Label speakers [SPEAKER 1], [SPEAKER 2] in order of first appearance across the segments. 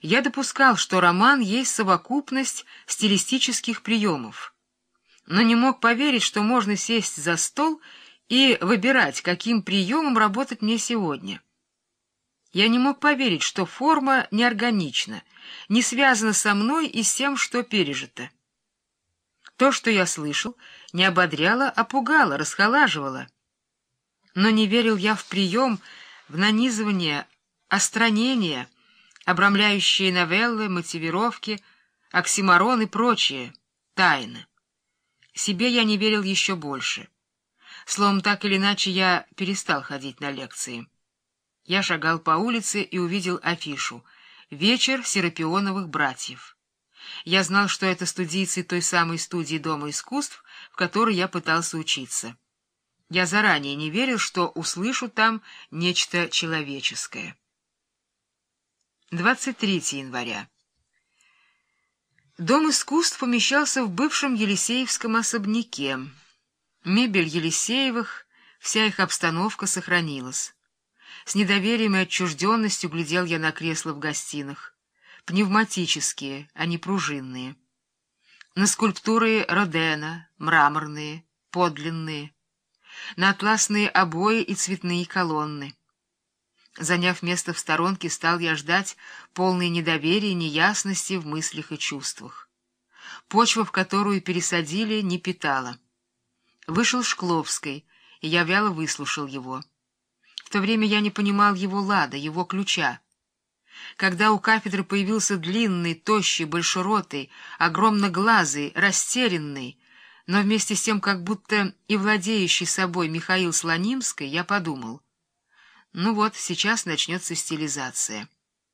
[SPEAKER 1] Я допускал, что роман есть совокупность стилистических приемов, но не мог поверить, что можно сесть за стол и выбирать, каким приемом работать мне сегодня. Я не мог поверить, что форма неорганична, не связана со мной и с тем, что пережито. То, что я слышал, не ободряло, а пугало, расхолаживало. Но не верил я в прием, в нанизывание, остранение, обрамляющие новеллы, мотивировки, оксиморон и прочее, тайны. Себе я не верил еще больше. Словом, так или иначе, я перестал ходить на лекции. Я шагал по улице и увидел афишу «Вечер Серапионовых братьев». Я знал, что это студийцы той самой студии Дома искусств, в которой я пытался учиться. Я заранее не верил, что услышу там нечто человеческое. 23 января. Дом искусств помещался в бывшем Елисеевском особняке. Мебель Елисеевых, вся их обстановка сохранилась. С недоверием и отчужденностью глядел я на кресла в гостинах. Пневматические, а не пружинные. На скульптуры Родена, мраморные, подлинные. На атласные обои и цветные колонны. Заняв место в сторонке, стал я ждать полное недоверия и неясности в мыслях и чувствах. Почва, в которую пересадили, не питала. Вышел Шкловский, и я вяло выслушал его. В то время я не понимал его лада, его ключа. Когда у кафедры появился длинный, тощий, большеротый, огромноглазый, растерянный, но вместе с тем как будто и владеющий собой Михаил Слонимский, я подумал: ну вот, сейчас начнется стилизация.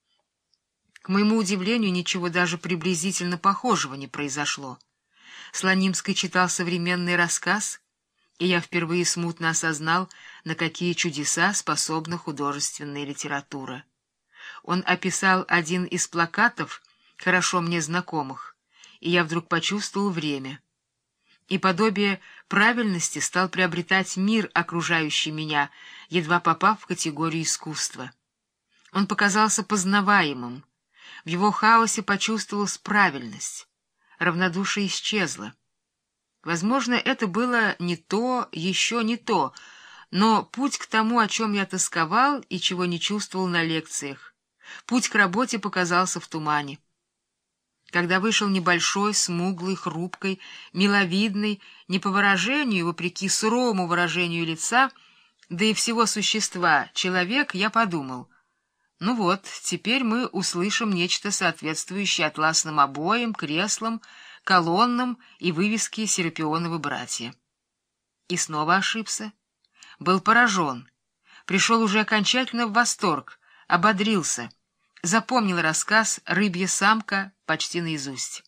[SPEAKER 1] К моему удивлению, ничего даже приблизительно похожего не произошло. Слонимский читал современный рассказ, и я впервые смутно осознал, на какие чудеса способна художественная литература. Он описал один из плакатов, хорошо мне знакомых, и я вдруг почувствовал время. И подобие правильности стал приобретать мир, окружающий меня, едва попав в категорию искусства. Он показался познаваемым. В его хаосе почувствовалась правильность. Равнодушие исчезло. Возможно, это было не то, еще не то, но путь к тому, о чем я тосковал и чего не чувствовал на лекциях, путь к работе показался в тумане. Когда вышел небольшой, смуглый, хрупкой, миловидный, не по выражению, вопреки суровому выражению лица, да и всего существа, человек, я подумал: ну вот, теперь мы услышим нечто соответствующее атласным обоям, креслам, колоннам и вывеске «Серапионовы братья». И снова ошибся. Был поражен. Пришел уже окончательно в восторг, ободрился. Запомнил рассказ «Рыбья самка» почти наизусть.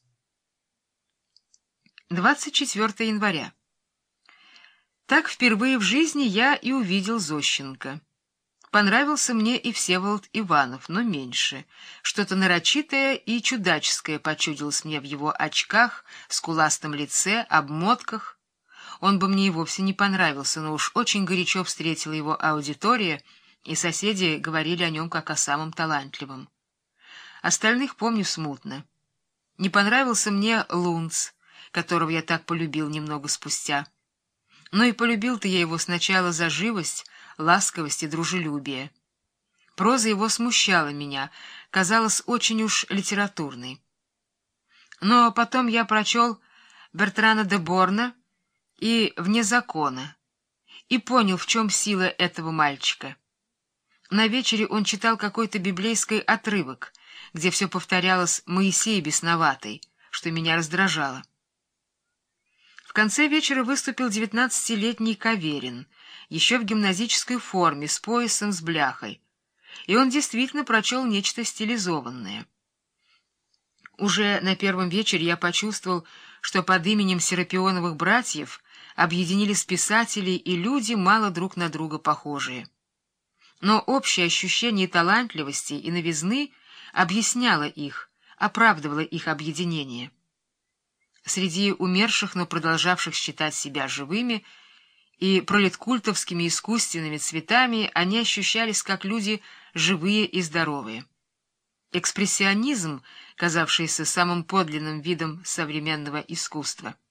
[SPEAKER 1] 24 января. Так впервые в жизни я и увидел Зощенко. Понравился мне и Всеволод Иванов, но меньше. Что-то нарочитое и чудаческое почудилось мне в его очках, скуластом лице, обмотках. Он бы мне и вовсе не понравился, но уж очень горячо встретила его аудитория, и соседи говорили о нем как о самом талантливом. Остальных помню смутно. Не понравился мне Лунц, которого я так полюбил немного спустя. Но и полюбил-то я его сначала за живость, ласковость и дружелюбие. Проза его смущала меня, казалась очень уж литературной. Но потом я прочел Бертрана де Борна и «Вне закона» и понял, в чем сила этого мальчика. На вечере он читал какой-то библейский отрывок, где все повторялось «Моисей бесноватый», что меня раздражало. В конце вечера выступил 19-летний Каверин, еще в гимназической форме, с поясом с бляхой, и он действительно прочел нечто стилизованное. Уже на первом вечере я почувствовал, что под именем Серапионовых братьев объединились писатели и люди, мало друг на друга похожие. Но общее ощущение талантливости и новизны объясняло их, оправдывало их объединение. Среди умерших, но продолжавших считать себя живыми и пролеткультовскими искусственными цветами, они ощущались как люди живые и здоровые. экспрессионизм, казавшийся самым подлинным видом современного искусства.